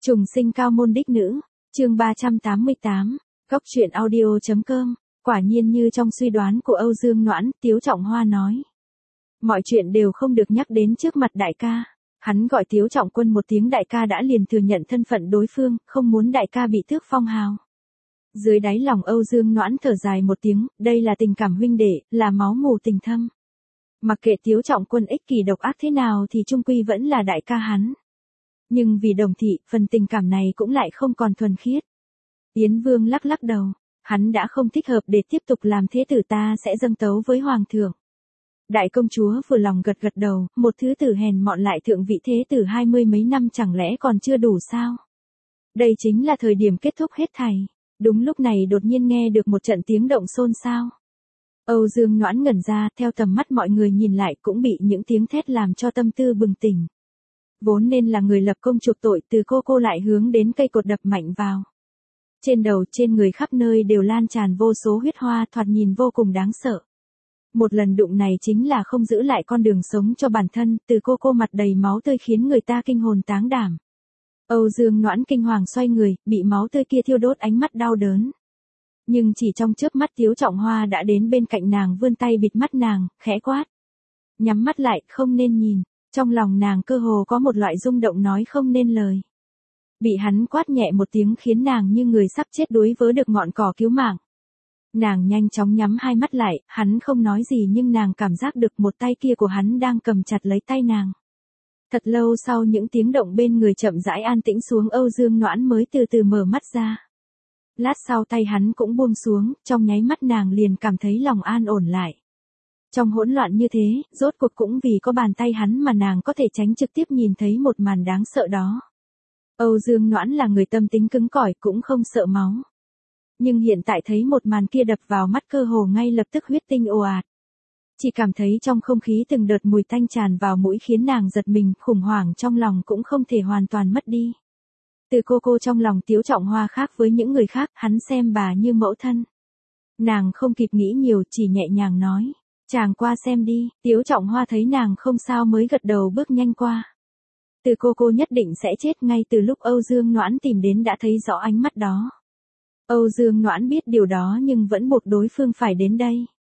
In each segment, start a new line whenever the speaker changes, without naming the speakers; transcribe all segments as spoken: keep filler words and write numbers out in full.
Trùng sinh cao môn đích nữ, chương ba trăm tám mươi tám, góc truyện audio.com, quả nhiên như trong suy đoán của Âu Dương Noãn, Tiếu Trọng Hoa nói. Mọi chuyện đều không được nhắc đến trước mặt đại ca. Hắn gọi Tiếu Trọng Quân một tiếng đại ca đã liền thừa nhận thân phận đối phương, không muốn đại ca bị tước phong hào. Dưới đáy lòng Âu Dương Noãn thở dài một tiếng, đây là tình cảm huynh đệ, là máu mù tình thâm. Mặc kệ Tiếu Trọng Quân ích kỷ độc ác thế nào thì chung quy vẫn là đại ca hắn. Nhưng vì Đồng thị, phần tình cảm này cũng lại không còn thuần khiết. Yến Vương lắc lắc đầu, hắn đã không thích hợp để tiếp tục làm thế tử, ta sẽ dâng tấu với Hoàng thượng. Đại công chúa vừa lòng gật gật đầu, một thứ tử hèn mọn lại thượng vị thế tử hai mươi mấy năm chẳng lẽ còn chưa đủ sao? Đây chính là thời điểm kết thúc hết thảy. Đúng lúc này đột nhiên nghe được một trận tiếng động xôn xao. Âu Dương Noãn ngẩn ra, theo tầm mắt mọi người nhìn lại cũng bị những tiếng thét làm cho tâm tư bừng tỉnh. Vốn nên là người lập công chuộc tội, từ cô cô lại hướng đến cây cột đập mạnh vào. Trên đầu, trên người khắp nơi đều lan tràn vô số huyết hoa, thoạt nhìn vô cùng đáng sợ. Một lần đụng này chính là không giữ lại con đường sống cho bản thân, từ cô cô mặt đầy máu tươi khiến người ta kinh hồn táng đảm. Âu Dương Noãn kinh hoàng xoay người, bị máu tươi kia thiêu đốt ánh mắt đau đớn. Nhưng chỉ trong chớp mắt Tiếu Trọng Hoa đã đến bên cạnh nàng, vươn tay bịt mắt nàng, khẽ quát. Nhắm mắt lại, không nên nhìn. Trong lòng nàng cơ hồ có một loại rung động nói không nên lời. Bị hắn quát nhẹ một tiếng khiến nàng như người sắp chết đuối vớ được ngọn cỏ cứu mạng. Nàng nhanh chóng nhắm hai mắt lại, hắn không nói gì nhưng nàng cảm giác được một tay kia của hắn đang cầm chặt lấy tay nàng. Thật lâu sau những tiếng động bên người chậm rãi an tĩnh xuống, Âu Dương Noãn mới từ từ mở mắt ra. Lát sau tay hắn cũng buông xuống, trong nháy mắt nàng liền cảm thấy lòng an ổn lại. Trong hỗn loạn như thế, rốt cuộc cũng vì có bàn tay hắn mà nàng có thể tránh trực tiếp nhìn thấy một màn đáng sợ đó. Âu Dương Noãn là người tâm tính cứng cỏi cũng không sợ máu. Nhưng hiện tại thấy một màn kia đập vào mắt cơ hồ ngay lập tức huyết tinh ồ ạt. Chỉ cảm thấy trong không khí từng đợt mùi tanh tràn vào mũi khiến nàng giật mình, khủng hoảng trong lòng cũng không thể hoàn toàn mất đi. Từ cô cô trong lòng Tiếu Trọng Hoa khác với những người khác, hắn xem bà như mẫu thân. Nàng không kịp nghĩ nhiều, chỉ nhẹ nhàng nói. Chàng qua xem đi. Tiếu Trọng Hoa thấy nàng không sao mới gật đầu bước nhanh qua. Từ cô cô nhất định sẽ chết, ngay từ lúc Âu Dương Noãn tìm đến đã thấy rõ ánh mắt đó. Âu Dương Noãn biết điều đó nhưng vẫn buộc đối phương phải đến đây.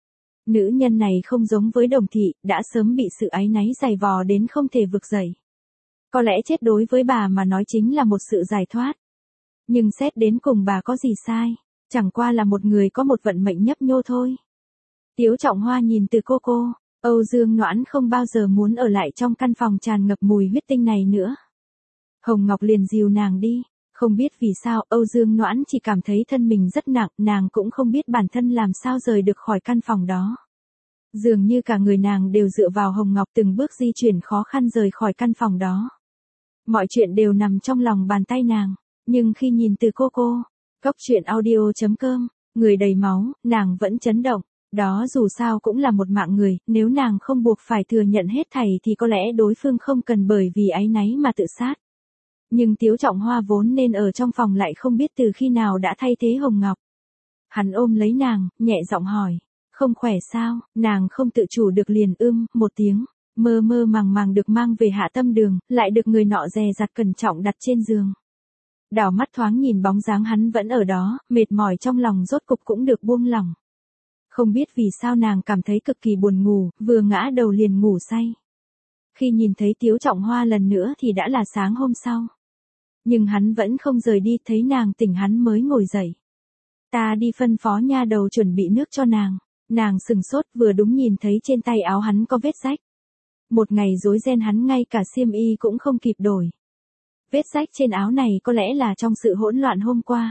Nữ nhân này không giống với Đồng thị, đã sớm bị sự áy náy dày vò đến không thể vực dậy. Có lẽ chết đối với bà mà nói chính là một sự giải thoát. Nhưng xét đến cùng bà có gì sai, chẳng qua là một người có một vận mệnh nhấp nhô thôi. Tiếu Trọng Hoa nhìn từ cô cô, Âu Dương Noãn không bao giờ muốn ở lại trong căn phòng tràn ngập mùi huyết tinh này nữa. Hồng Ngọc liền dìu nàng đi, không biết vì sao Âu Dương Noãn chỉ cảm thấy thân mình rất nặng, nàng cũng không biết bản thân làm sao rời được khỏi căn phòng đó. Dường như cả người nàng đều dựa vào Hồng Ngọc từng bước di chuyển khó khăn rời khỏi căn phòng đó. Mọi chuyện đều nằm trong lòng bàn tay nàng, nhưng khi nhìn từ cô cô, góc truyện audio.com, người đầy máu, nàng vẫn chấn động. Đó dù sao cũng là một mạng người, nếu nàng không buộc phải thừa nhận hết thảy thì có lẽ đối phương không cần bởi vì áy náy mà tự sát. Nhưng Tiếu Trọng Hoa vốn nên ở trong phòng lại không biết từ khi nào đã thay thế Hồng Ngọc. Hắn ôm lấy nàng, nhẹ giọng hỏi, không khỏe sao? Nàng không tự chủ được liền ưm, một tiếng, mơ mơ màng màng được mang về Hạ Tâm Đường, lại được người nọ dè dặt cẩn trọng đặt trên giường. Đảo mắt thoáng nhìn bóng dáng hắn vẫn ở đó, mệt mỏi trong lòng rốt cục cũng được buông lỏng. Không biết vì sao nàng cảm thấy cực kỳ buồn ngủ, vừa ngã đầu liền ngủ say. Khi nhìn thấy Tiếu Trọng Hoa lần nữa thì đã là sáng hôm sau. Nhưng hắn vẫn không rời đi, thấy nàng tỉnh hắn mới ngồi dậy. Ta đi phân phó nha đầu chuẩn bị nước cho nàng. Nàng sừng sốt, vừa đúng nhìn thấy trên tay áo hắn có vết rách. Một ngày rối ren hắn ngay cả xiêm y cũng không kịp đổi. Vết rách trên áo này có lẽ là trong sự hỗn loạn hôm qua.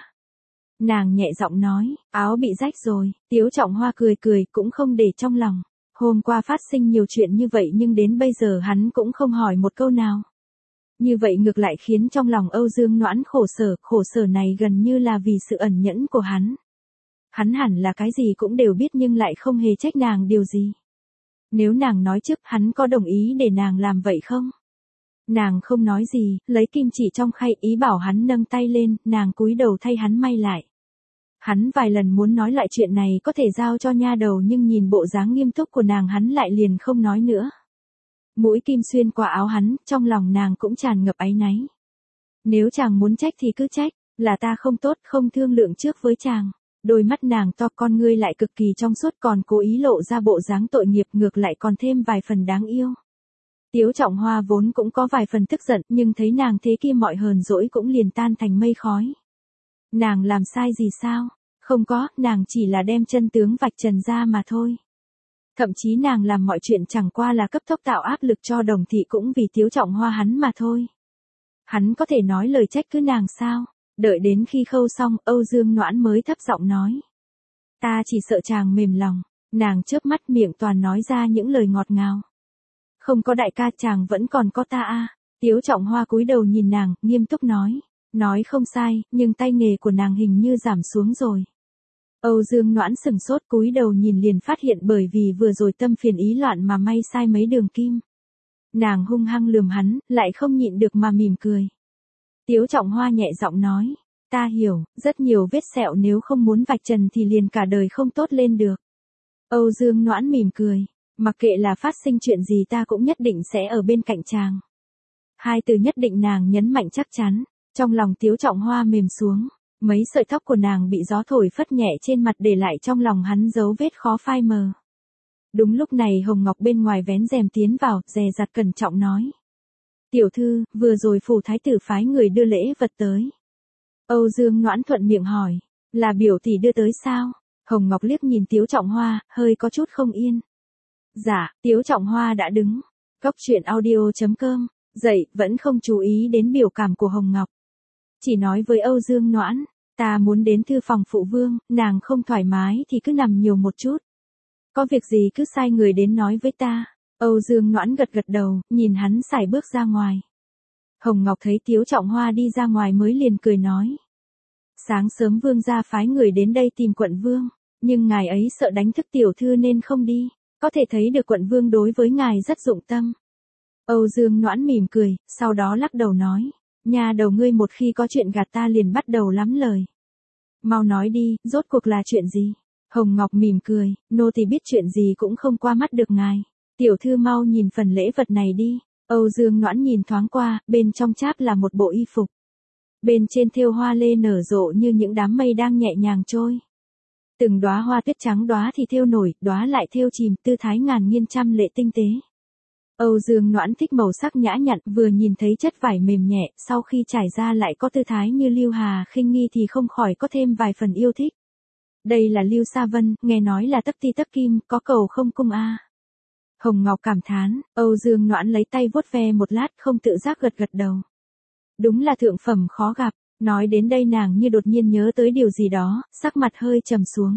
Nàng nhẹ giọng nói, áo bị rách rồi. Tiếu Trọng Hoa cười cười cũng không để trong lòng. Hôm qua phát sinh nhiều chuyện như vậy nhưng đến bây giờ hắn cũng không hỏi một câu nào. Như vậy ngược lại khiến trong lòng Âu Dương Noãn khổ sở, khổ sở này gần như là vì sự ẩn nhẫn của hắn. Hắn hẳn là cái gì cũng đều biết nhưng lại không hề trách nàng điều gì. Nếu nàng nói trước hắn có đồng ý để nàng làm vậy không? Nàng không nói gì, lấy kim chỉ trong khay ý bảo hắn nâng tay lên, nàng cúi đầu thay hắn may lại. Hắn vài lần muốn nói lại chuyện này có thể giao cho nha đầu nhưng nhìn bộ dáng nghiêm túc của nàng hắn lại liền không nói nữa. Mũi kim xuyên qua áo hắn, trong lòng nàng cũng tràn ngập áy náy. Nếu chàng muốn trách thì cứ trách, là ta không tốt, không thương lượng trước với chàng. Đôi mắt nàng to, con ngươi lại cực kỳ trong suốt, còn cố ý lộ ra bộ dáng tội nghiệp, ngược lại còn thêm vài phần đáng yêu. Tiếu Trọng Hoa vốn cũng có vài phần tức giận, nhưng thấy nàng thế kia mọi hờn dỗi cũng liền tan thành mây khói. Nàng làm sai gì sao? Không có, nàng chỉ là đem chân tướng vạch trần ra mà thôi. Thậm chí nàng làm mọi chuyện chẳng qua là cấp tốc tạo áp lực cho Đồng thị cũng vì Tiếu Trọng Hoa hắn mà thôi. Hắn có thể nói lời trách cứ nàng sao? Đợi đến khi khâu xong, Âu Dương Noãn mới thấp giọng nói. Ta chỉ sợ chàng mềm lòng. Nàng chớp mắt, miệng toàn nói ra những lời ngọt ngào. Không có đại ca, chàng vẫn còn có ta a. Tiếu Trọng Hoa cúi đầu nhìn nàng, nghiêm túc nói. Nói không sai, nhưng tay nghề của nàng hình như giảm xuống rồi. Âu Dương Noãn sừng sốt, cúi đầu nhìn liền phát hiện bởi vì vừa rồi tâm phiền ý loạn mà may sai mấy đường kim. Nàng hung hăng lườm hắn, lại không nhịn được mà mỉm cười. Tiếu Trọng Hoa nhẹ giọng nói, ta hiểu, rất nhiều vết sẹo nếu không muốn vạch trần thì liền cả đời không tốt lên được. Âu Dương Noãn mỉm cười, mặc kệ là phát sinh chuyện gì ta cũng nhất định sẽ ở bên cạnh chàng. Hai từ nhất định nàng nhấn mạnh chắc chắn, trong lòng Tiếu Trọng Hoa mềm xuống, mấy sợi tóc của nàng bị gió thổi phất nhẹ trên mặt để lại trong lòng hắn dấu vết khó phai mờ. Đúng lúc này Hồng Ngọc bên ngoài vén rèm tiến vào, dè dặt cẩn trọng nói. Tiểu thư, vừa rồi phủ thái tử phái người đưa lễ vật tới. Âu Dương Noãn thuận miệng hỏi, là biểu tỷ đưa tới sao? Hồng Ngọc liếc nhìn Tiếu Trọng Hoa, hơi có chút không yên. Dạ, Tiếu Trọng Hoa đã đứng. Cốc truyện audio chấm com, dậy, vẫn không chú ý đến biểu cảm của Hồng Ngọc. Chỉ nói với Âu Dương Noãn, ta muốn đến thư phòng phụ vương, nàng không thoải mái thì cứ nằm nhiều một chút. Có việc gì cứ sai người đến nói với ta. Âu Dương Noãn gật gật đầu, nhìn hắn sải bước ra ngoài. Hồng Ngọc thấy Tiếu Trọng Hoa đi ra ngoài mới liền cười nói. Sáng sớm vương gia phái người đến đây tìm quận vương, nhưng ngài ấy sợ đánh thức tiểu thư nên không đi, có thể thấy được quận vương đối với ngài rất dụng tâm. Âu Dương Noãn mỉm cười, sau đó lắc đầu nói, nhà đầu ngươi một khi có chuyện gạt ta liền bắt đầu lắm lời. Mau nói đi, rốt cuộc là chuyện gì? Hồng Ngọc mỉm cười, nô tỳ biết chuyện gì cũng không qua mắt được ngài. Tiểu thư mau nhìn phần lễ vật này đi. Âu Dương Noãn nhìn thoáng qua, bên trong cháp là một bộ y phục. Bên trên thêu hoa lê nở rộ như những đám mây đang nhẹ nhàng trôi. Từng đóa hoa tuyết trắng đóa thì thêu nổi, đóa lại thêu chìm, tư thái ngàn nghiên trăm lệ tinh tế. Âu Dương Noãn thích màu sắc nhã nhặn, vừa nhìn thấy chất vải mềm nhẹ, sau khi trải ra lại có tư thái như lưu hà khinh nghi thì không khỏi có thêm vài phần yêu thích. Đây là lưu sa vân, nghe nói là tấc ti tấc kim, có cầu không cung a. Hồng Ngọc cảm thán, Âu Dương Noãn lấy tay vuốt ve một lát không tự giác gật gật đầu. Đúng là thượng phẩm khó gặp, nói đến đây nàng như đột nhiên nhớ tới điều gì đó, sắc mặt hơi trầm xuống.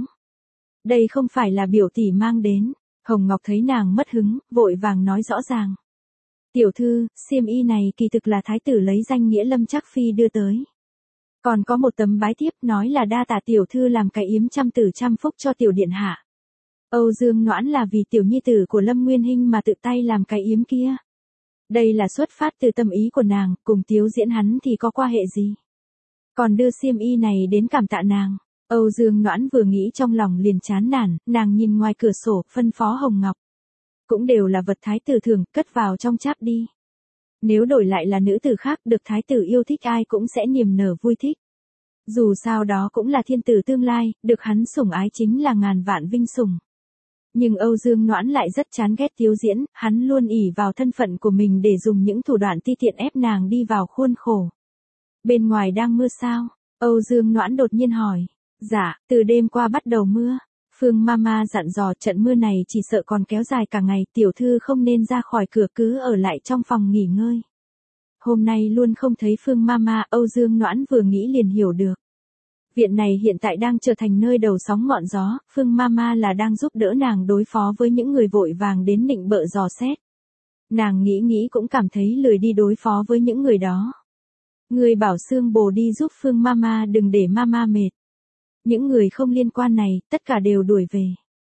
Đây không phải là biểu tỷ mang đến. Hồng Ngọc thấy nàng mất hứng, vội vàng nói rõ ràng. Tiểu thư, xiêm y này kỳ thực là thái tử lấy danh nghĩa Lâm Trác Phi đưa tới. Còn có một tấm bái thiếp nói là đa tạ tiểu thư làm cái yếm trăm tử trăm phúc cho tiểu điện hạ. Âu Dương Noãn là vì tiểu nhi tử của Lâm Nguyên Hinh mà tự tay làm cái yếm kia. Đây là xuất phát từ tâm ý của nàng, cùng Tiếu Diễn hắn thì có qua hệ gì. Còn đưa xiêm y này đến cảm tạ nàng. Âu Dương Noãn vừa nghĩ trong lòng liền chán nản, nàng nhìn ngoài cửa sổ, phân phó Hồng Ngọc. Cũng đều là vật thái tử thường, cất vào trong cháp đi. Nếu đổi lại là nữ tử khác được thái tử yêu thích ai cũng sẽ niềm nở vui thích. Dù sao đó cũng là thiên tử tương lai, được hắn sủng ái chính là ngàn vạn vinh sủng. Nhưng Âu Dương Noãn lại rất chán ghét Tiếu Diễn, hắn luôn ỷ vào thân phận của mình để dùng những thủ đoạn ti tiện ép nàng đi vào khuôn khổ. Bên ngoài đang mưa sao? Âu Dương Noãn đột nhiên hỏi. Dạ, từ đêm qua bắt đầu mưa. Phương Mama dặn dò trận mưa này chỉ sợ còn kéo dài cả ngày, tiểu thư không nên ra khỏi cửa cứ ở lại trong phòng nghỉ ngơi. Hôm nay luôn không thấy Phương Mama, Âu Dương Noãn vừa nghĩ liền hiểu được. Viện này hiện tại đang trở thành nơi đầu sóng ngọn gió, Phương Mama là đang giúp đỡ nàng đối phó với những người vội vàng đến nịnh bợ dò xét. Nàng nghĩ nghĩ cũng cảm thấy lười đi đối phó với những người đó. Người bảo Sương Bồ đi giúp Phương Mama đừng để Mama mệt. Những người không liên quan này, tất cả đều đuổi về.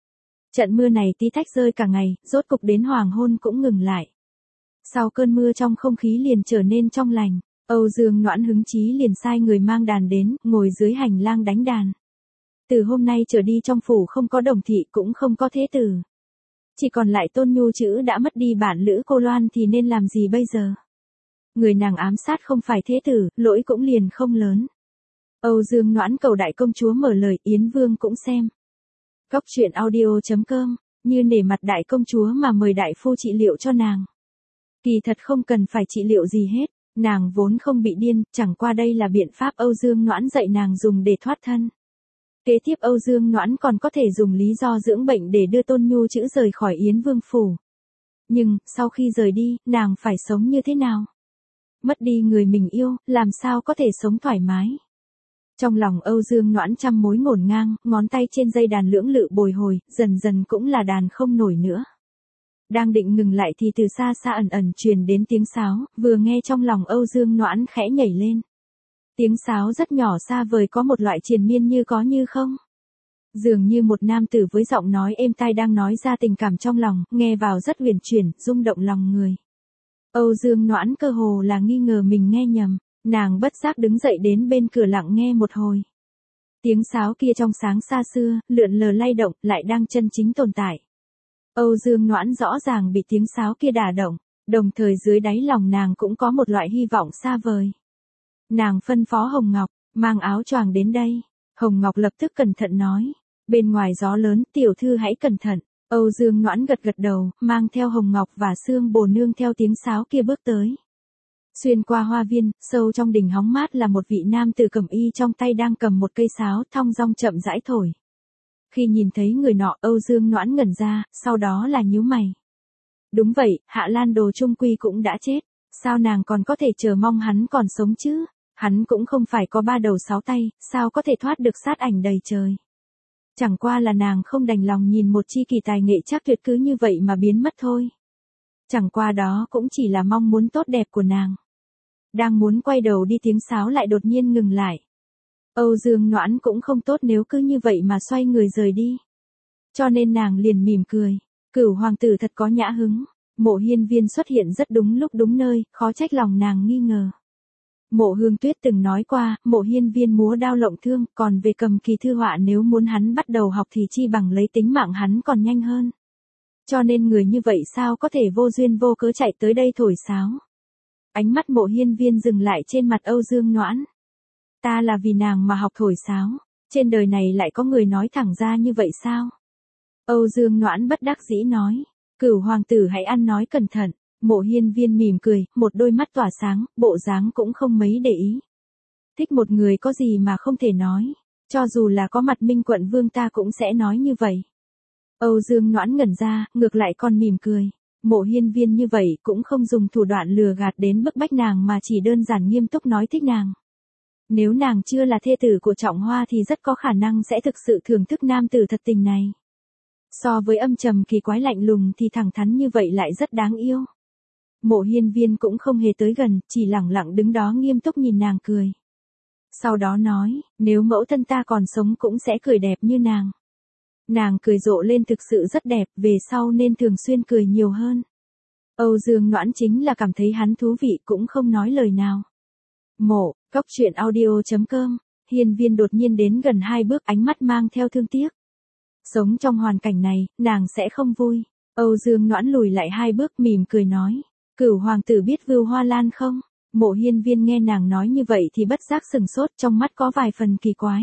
Trận mưa này tí tách rơi cả ngày, rốt cục đến hoàng hôn cũng ngừng lại. Sau cơn mưa trong không khí liền trở nên trong lành, Âu Dương Noãn hứng chí liền sai người mang đàn đến, ngồi dưới hành lang đánh đàn. Từ hôm nay trở đi trong phủ không có Đồng thị cũng không có thế tử. Chỉ còn lại Tôn Nhu chữ đã mất đi bản lữ cô Loan thì nên làm gì bây giờ? Người nàng ám sát không phải thế tử, lỗi cũng liền không lớn. Âu Dương Noãn cầu đại công chúa mở lời, Yến Vương cũng xem. Cóc truyện audio.com, như nể mặt đại công chúa mà mời đại phu trị liệu cho nàng. Kỳ thật không cần phải trị liệu gì hết, nàng vốn không bị điên, chẳng qua đây là biện pháp Âu Dương Noãn dạy nàng dùng để thoát thân. Kế tiếp Âu Dương Noãn còn có thể dùng lý do dưỡng bệnh để đưa Tôn Nhu Chữ rời khỏi Yến Vương phủ. Nhưng, sau khi rời đi, nàng phải sống như thế nào? Mất đi người mình yêu, làm sao có thể sống thoải mái? Trong lòng Âu Dương Noãn trăm mối ngổn ngang, ngón tay trên dây đàn lưỡng lự bồi hồi, dần dần cũng là đàn không nổi nữa. Đang định ngừng lại thì từ xa xa ẩn ẩn truyền đến tiếng sáo, vừa nghe trong lòng Âu Dương Noãn khẽ nhảy lên. Tiếng sáo rất nhỏ xa vời có một loại triền miên như có như không. Dường như một nam tử với giọng nói êm tai đang nói ra tình cảm trong lòng, nghe vào rất huyền chuyển, rung động lòng người. Âu Dương Noãn cơ hồ là nghi ngờ mình nghe nhầm, nàng bất giác đứng dậy đến bên cửa lặng nghe một hồi. Tiếng sáo kia trong sáng xa xưa, lượn lờ lay động, lại đang chân chính tồn tại. Âu Dương Noãn rõ ràng bị tiếng sáo kia đả động, đồng thời dưới đáy lòng nàng cũng có một loại hy vọng xa vời. Nàng phân phó Hồng Ngọc, mang áo choàng đến đây. Hồng Ngọc lập tức cẩn thận nói, bên ngoài gió lớn, tiểu thư hãy cẩn thận. Âu Dương Noãn gật gật đầu, mang theo Hồng Ngọc và Sương Bồ Nương theo tiếng sáo kia bước tới. Xuyên qua hoa viên, sâu trong đình hóng mát là một vị nam tử cẩm y trong tay đang cầm một cây sáo thong dong chậm rãi thổi. Khi nhìn thấy người nọ, Âu Dương Noãn ngẩn ra, sau đó là nhíu mày. Đúng vậy, Hạ Lan Đồ trung quy cũng đã chết, sao nàng còn có thể chờ mong hắn còn sống chứ? Hắn cũng không phải có ba đầu sáu tay, sao có thể thoát được sát ảnh đầy trời. Chẳng qua là nàng không đành lòng nhìn một chi kỳ tài nghệ chắc tuyệt cứ như vậy mà biến mất thôi. Chẳng qua đó cũng chỉ là mong muốn tốt đẹp của nàng. Đang muốn quay đầu đi tiếng sáo lại đột nhiên ngừng lại. Âu Dương Noãn cũng không tốt nếu cứ như vậy mà xoay người rời đi. Cho nên nàng liền mỉm cười. Cửu hoàng tử thật có nhã hứng. Mộ Hiên Viên xuất hiện rất đúng lúc đúng nơi, khó trách lòng nàng nghi ngờ. Mộ Hương Tuyết từng nói qua, Mộ Hiên Viên múa đao lộng thương, còn về cầm kỳ thư họa nếu muốn hắn bắt đầu học thì chi bằng lấy tính mạng hắn còn nhanh hơn. Cho nên người như vậy sao có thể vô duyên vô cớ chạy tới đây thổi sáo. Ánh mắt Mộ Hiên Viên dừng lại trên mặt Âu Dương Noãn. Ta là vì nàng mà học thổi sáo, trên đời này lại có người nói thẳng ra như vậy sao? Âu Dương Noãn bất đắc dĩ nói, Cửu hoàng tử hãy ăn nói cẩn thận. Mộ Hiên Viên mỉm cười, một đôi mắt tỏa sáng, bộ dáng cũng không mấy để ý. Thích một người có gì mà không thể nói, cho dù là có mặt Minh quận vương ta cũng sẽ nói như vậy. Âu Dương Noãn ngẩn ra, ngược lại còn mỉm cười. Mộ Hiên Viên như vậy cũng không dùng thủ đoạn lừa gạt đến bức bách nàng mà chỉ đơn giản nghiêm túc nói thích nàng. Nếu nàng chưa là thê tử của Trọng Hoa thì rất có khả năng sẽ thực sự thưởng thức nam tử thật tình này. So với âm trầm kỳ quái lạnh lùng thì thẳng thắn như vậy lại rất đáng yêu. Mộ Hiên Viên cũng không hề tới gần, chỉ lẳng lặng đứng đó nghiêm túc nhìn nàng cười. Sau đó nói, nếu mẫu thân ta còn sống cũng sẽ cười đẹp như nàng. Nàng cười rộ lên thực sự rất đẹp, về sau nên thường xuyên cười nhiều hơn. Âu Dương Noãn chính là cảm thấy hắn thú vị cũng không nói lời nào. Mộ, cóc truyện audio.com, Hiên Viên đột nhiên đến gần hai bước, ánh mắt mang theo thương tiếc. Sống trong hoàn cảnh này, nàng sẽ không vui. Âu Dương Noãn lùi lại hai bước mỉm cười nói. Cửu hoàng tử biết Vưu Hoa Lan không? Mộ Hiên Viên nghe nàng nói như vậy thì bất giác sừng sốt, trong mắt có vài phần kỳ quái.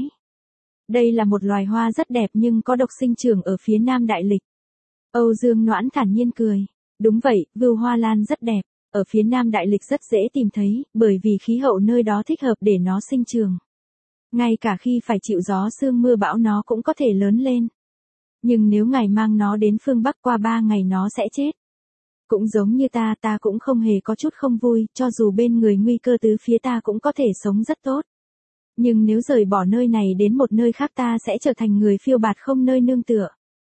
Đây là một loài hoa rất đẹp nhưng có độc sinh trưởng ở phía nam đại lịch. Âu Dương Noãn thản nhiên cười. Đúng vậy, Vưu Hoa Lan rất đẹp, ở phía nam đại lịch rất dễ tìm thấy, bởi vì khí hậu nơi đó thích hợp để nó sinh trưởng. Ngay cả khi phải chịu gió sương mưa bão nó cũng có thể lớn lên. Nhưng nếu ngài mang nó đến phương Bắc qua ba ngày nó sẽ chết. Cũng giống như ta, ta cũng không hề có chút không vui, cho dù bên người nguy cơ tứ phía ta cũng có thể sống rất tốt. Nhưng nếu rời bỏ nơi này đến một nơi khác ta sẽ trở thành người phiêu bạt không nơi nương tựa.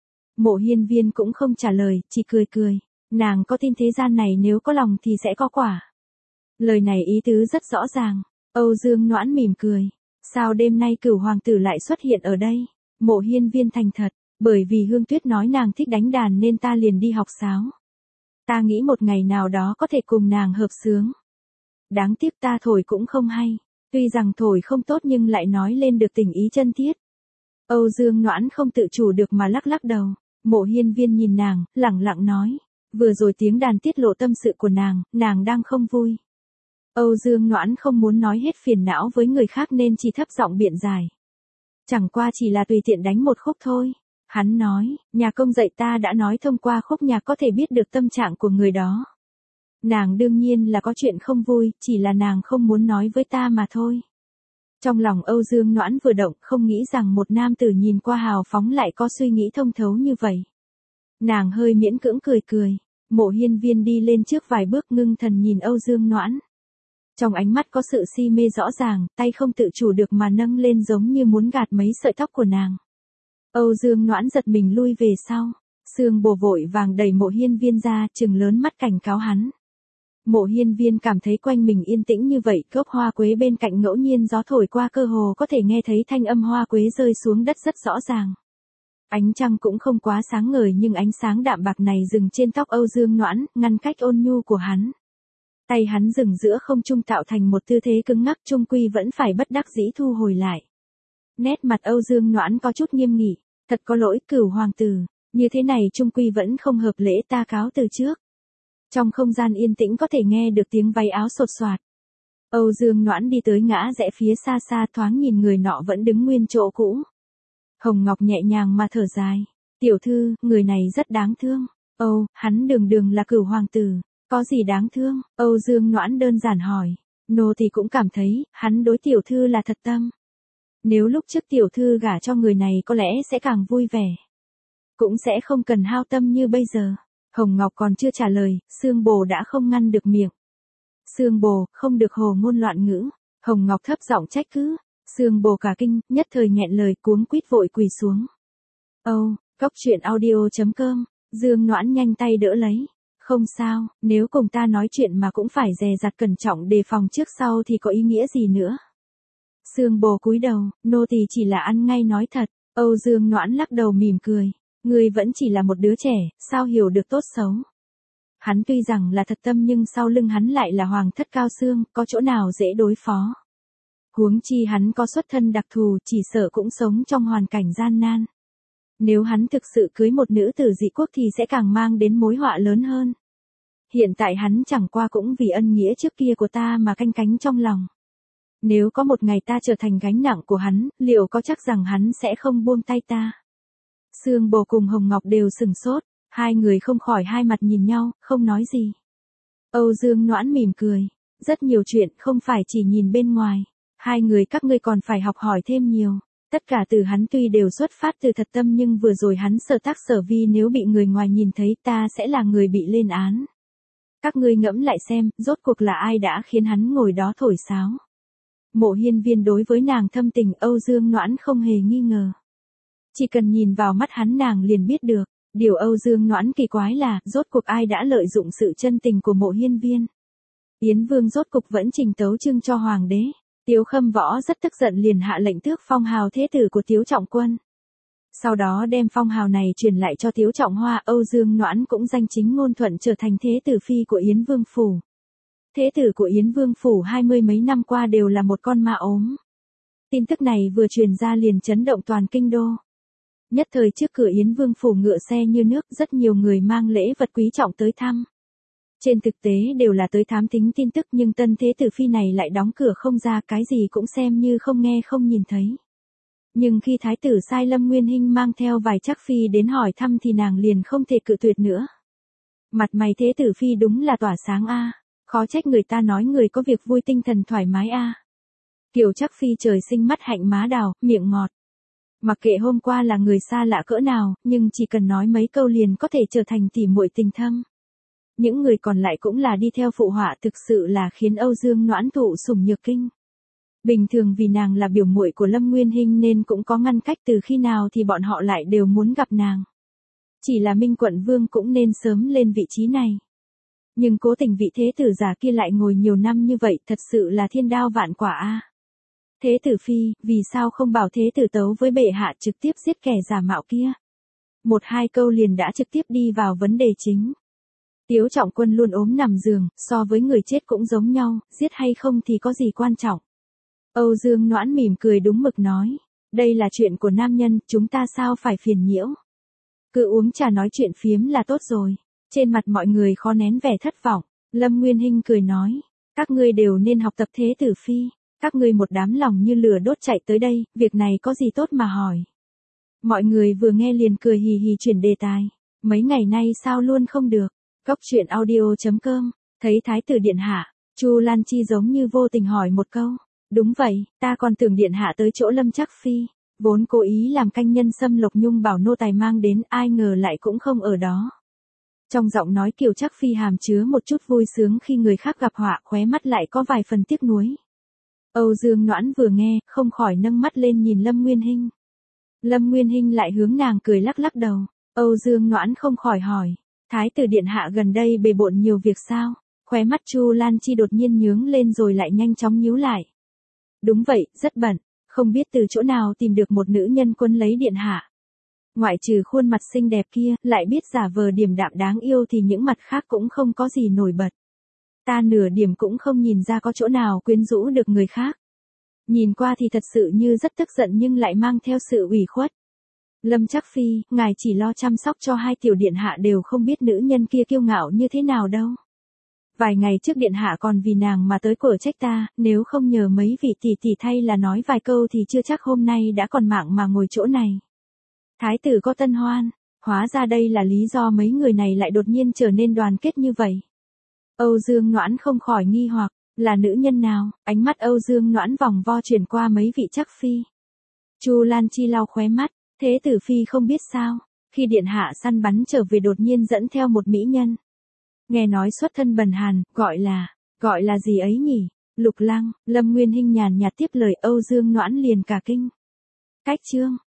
Mộ Hiên Viên cũng không trả lời, chỉ cười cười. Nàng có tin thế gian này nếu có lòng thì sẽ có quả. Lời này ý tứ rất rõ ràng. Âu Dương Noãn mỉm cười. Sao đêm nay Cửu hoàng tử lại xuất hiện ở đây? Mộ Hiên Viên thành thật, bởi vì Hương Tuyết nói nàng thích đánh đàn nên ta liền đi học sáo. Ta nghĩ một ngày nào đó có thể cùng nàng hợp xướng. Đáng tiếc ta thổi cũng không hay. Tuy rằng thổi không tốt nhưng lại nói lên được tình ý chân thiết. Âu Dương Noãn không tự chủ được mà lắc lắc đầu. Mộ Hiên Viên nhìn nàng, lẳng lặng nói. Vừa rồi tiếng đàn tiết lộ tâm sự của nàng, nàng đang không vui. Âu Dương Noãn không muốn nói hết phiền não với người khác nên chỉ thấp giọng biện giải. Chẳng qua chỉ là tùy tiện đánh một khúc thôi. Hắn nói, nhà công dạy ta đã nói thông qua khúc nhạc có thể biết được tâm trạng của người đó. Nàng đương nhiên là có chuyện không vui, chỉ là nàng không muốn nói với ta mà thôi. Trong lòng Âu Dương Noãn vừa động, không nghĩ rằng một nam tử nhìn qua hào phóng lại có suy nghĩ thông thấu như vậy. Nàng hơi miễn cưỡng cười cười. Mộ Hiên Viên đi lên trước vài bước ngưng thần nhìn Âu Dương Noãn. Trong ánh mắt có sự si mê rõ ràng, tay không tự chủ được mà nâng lên giống như muốn gạt mấy sợi tóc của nàng. Âu Dương Noãn giật mình lui về sau. Sương Bồ vội vàng đẩy Mộ Hiên Viên ra, trừng lớn mắt cảnh cáo hắn. Mộ Hiên Viên cảm thấy quanh mình yên tĩnh như vậy, gốc hoa quế bên cạnh ngẫu nhiên gió thổi qua cơ hồ có thể nghe thấy thanh âm hoa quế rơi xuống đất rất rõ ràng. Ánh trăng cũng không quá sáng ngời nhưng ánh sáng đạm bạc này dừng trên tóc Âu Dương Noãn, ngăn cách ôn nhu của hắn. Tay hắn dừng giữa không trung tạo thành một tư thế cứng ngắc, chung quy vẫn phải bất đắc dĩ thu hồi lại. Nét mặt Âu Dương Noãn có chút nghiêm nghị, thật có lỗi Cửu hoàng tử, như thế này chung quy vẫn không hợp lễ, ta cáo từ trước. Trong không gian yên tĩnh có thể nghe được tiếng váy áo sột soạt. Âu Dương Noãn đi tới ngã rẽ phía xa xa, thoáng nhìn người nọ vẫn đứng nguyên chỗ cũ. Hồng Ngọc nhẹ nhàng mà thở dài. Tiểu thư, người này rất đáng thương. Âu, hắn đường đường là Cửu hoàng tử. Có gì đáng thương? Âu Dương Noãn đơn giản hỏi. Nô thì cũng cảm thấy, hắn đối tiểu thư là thật tâm. Nếu lúc trước tiểu thư gả cho người này có lẽ sẽ càng vui vẻ. Cũng sẽ không cần hao tâm như bây giờ. Hồng Ngọc còn chưa trả lời, Sương Bồ đã không ngăn được miệng. Sương Bồ, không được hồ ngôn loạn ngữ. Hồng Ngọc thấp giọng trách cứ. Sương Bồ cả kinh, nhất thời nghẹn lời, cuống quýt vội quỳ xuống. Âu, Cóc Truyện audio chấm com. Dương Noãn nhanh tay đỡ lấy. Không sao, nếu cùng ta nói chuyện mà cũng phải dè dặt cẩn trọng đề phòng trước sau thì có ý nghĩa gì nữa. Sương Bồ cúi đầu, nô tỳ chỉ là ăn ngay nói thật. Âu Dương Noãn lắc đầu mỉm cười. Ngươi vẫn chỉ là một đứa trẻ, sao hiểu được tốt xấu. Hắn tuy rằng là thật tâm nhưng sau lưng hắn lại là hoàng thất cao xương, có chỗ nào dễ đối phó. Huống chi hắn có xuất thân đặc thù, chỉ sợ cũng sống trong hoàn cảnh gian nan. Nếu hắn thực sự cưới một nữ tử dị quốc thì sẽ càng mang đến mối họa lớn hơn. Hiện tại hắn chẳng qua cũng vì ân nghĩa trước kia của ta mà canh cánh trong lòng. Nếu có một ngày ta trở thành gánh nặng của hắn, liệu có chắc rằng hắn sẽ không buông tay ta? Sương Bồ cùng Hồng Ngọc đều sừng sốt, hai người không khỏi hai mặt nhìn nhau, không nói gì. Âu Dương Noãn mỉm cười, rất nhiều chuyện không phải chỉ nhìn bên ngoài, hai người các ngươi còn phải học hỏi thêm nhiều. Tất cả từ hắn tuy đều xuất phát từ thật tâm nhưng vừa rồi hắn sở tác sở vi nếu bị người ngoài nhìn thấy ta sẽ là người bị lên án. Các ngươi ngẫm lại xem, rốt cuộc là ai đã khiến hắn ngồi đó thổi sáo. Mộ Hiên Viên đối với nàng thâm tình, Âu Dương Noãn không hề nghi ngờ. Chỉ cần nhìn vào mắt hắn nàng liền biết được, điều Âu Dương Noãn kỳ quái là, rốt cuộc ai đã lợi dụng sự chân tình của Mộ Hiên Viên. Yến Vương rốt cục vẫn trình tấu chương cho hoàng đế. Tiếu Khâm Võ rất tức giận liền hạ lệnh tước phong hào thế tử của Tiếu Trọng Quân. Sau đó đem phong hào này truyền lại cho Tiếu Trọng Hoa, Âu Dương Noãn cũng danh chính ngôn thuận trở thành thế tử phi của Yến Vương Phủ. Thế tử của Yến Vương Phủ hai mươi mấy năm qua đều là một con ma ốm. Tin tức này vừa truyền ra liền chấn động toàn kinh đô. Nhất thời trước cửa Yến Vương Phủ ngựa xe như nước, rất nhiều người mang lễ vật quý trọng tới thăm. Trên thực tế đều là tới thám thính tin tức nhưng tân thế tử phi này lại đóng cửa không ra, cái gì cũng xem như không nghe không nhìn thấy. Nhưng khi thái tử sai Lâm Nguyên Hinh mang theo vài trắc phi đến hỏi thăm thì nàng liền không thể cự tuyệt nữa. Mặt mày thế tử phi đúng là tỏa sáng a, khó trách người ta nói người có việc vui tinh thần thoải mái a. Kiều Trắc phi trời sinh mắt hạnh má đào, miệng ngọt. Mặc kệ hôm qua là người xa lạ cỡ nào, nhưng chỉ cần nói mấy câu liền có thể trở thành tỉ muội tình thâm. Những người còn lại cũng là đi theo phụ họa, thực sự là khiến Âu Dương Noãn thụ sủng nhược kinh. Bình thường vì nàng là biểu muội của Lâm Nguyên Hinh nên cũng có ngăn cách, từ khi nào thì bọn họ lại đều muốn gặp nàng. Chỉ là Minh Quận Vương cũng nên sớm lên vị trí này. Nhưng cố tình vị thế tử giả kia lại ngồi nhiều năm như vậy, thật sự là thiên đao vạn quả a. Thế tử phi, vì sao không bảo thế tử tấu với bệ hạ trực tiếp giết kẻ giả mạo kia? Một hai câu liền đã trực tiếp đi vào vấn đề chính. Tiếu Trọng Quân luôn ốm nằm giường, so với người chết cũng giống nhau, giết hay không thì có gì quan trọng. Âu Dương Noãn mỉm cười đúng mực nói, đây là chuyện của nam nhân, chúng ta sao phải phiền nhiễu. Cứ uống trà nói chuyện phiếm là tốt rồi. Trên mặt mọi người khó nén vẻ thất vọng, Lâm Nguyên Hinh cười nói, Các ngươi đều nên học tập Thế Tử Phi, các ngươi một đám lòng như lửa đốt chạy tới đây, việc này có gì tốt mà hỏi. Mọi người vừa nghe liền cười hì hì chuyển đề tài, mấy ngày nay sao luôn không được. Cốc truyện audio.com, thấy Thái tử Điện Hạ, Chu Lan Chi giống như vô tình hỏi một câu. Đúng vậy, ta còn tưởng Điện Hạ tới chỗ Lâm Trác Phi, vốn cố ý làm canh nhân xâm Lộc Nhung bảo nô tài mang đến, ai ngờ lại cũng không ở đó. Trong giọng nói Kiều Trác Phi hàm chứa một chút vui sướng khi người khác gặp họa, khóe mắt lại có vài phần tiếc nuối. Âu Dương Noãn vừa nghe, không khỏi nâng mắt lên nhìn Lâm Nguyên Hinh. Lâm Nguyên Hinh lại hướng nàng cười lắc lắc đầu. Âu Dương Noãn không khỏi hỏi, Thái tử Điện Hạ gần đây bề bộn nhiều việc sao? Khóe mắt Chu Lan Chi đột nhiên nhướng lên rồi lại nhanh chóng nhíu lại. Đúng vậy, rất bận, không biết từ chỗ nào tìm được một nữ nhân quân lấy Điện Hạ. Ngoại trừ khuôn mặt xinh đẹp kia, lại biết giả vờ điềm đạm đáng yêu thì những mặt khác cũng không có gì nổi bật. Ta nửa điểm cũng không nhìn ra có chỗ nào quyến rũ được người khác. Nhìn qua thì thật sự như rất tức giận nhưng lại mang theo sự ủy khuất. Lâm Trác Phi, ngài chỉ lo chăm sóc cho hai tiểu điện hạ đều không biết nữ nhân kia kiêu ngạo như thế nào đâu. Vài ngày trước điện hạ còn vì nàng mà tới cửa trách ta, nếu không nhờ mấy vị tỷ tỷ thay là nói vài câu thì chưa chắc hôm nay đã còn mạng mà ngồi chỗ này. Thái tử có tân hoan, hóa ra đây là lý do mấy người này lại đột nhiên trở nên đoàn kết như vậy. Âu Dương Noãn không khỏi nghi hoặc, là nữ nhân nào? Ánh mắt Âu Dương Noãn vòng vo chuyển qua mấy vị Trác Phi. Chu Lan Chi lau khóe mắt, Thế Tử Phi không biết sao, khi điện hạ săn bắn trở về đột nhiên dẫn theo một mỹ nhân. Nghe nói xuất thân bần hàn, gọi là, gọi là gì ấy nhỉ? Lục Lăng. Lâm Nguyên Hinh nhàn nhạt tiếp lời. Âu Dương Noãn liền cả kinh. Cách chương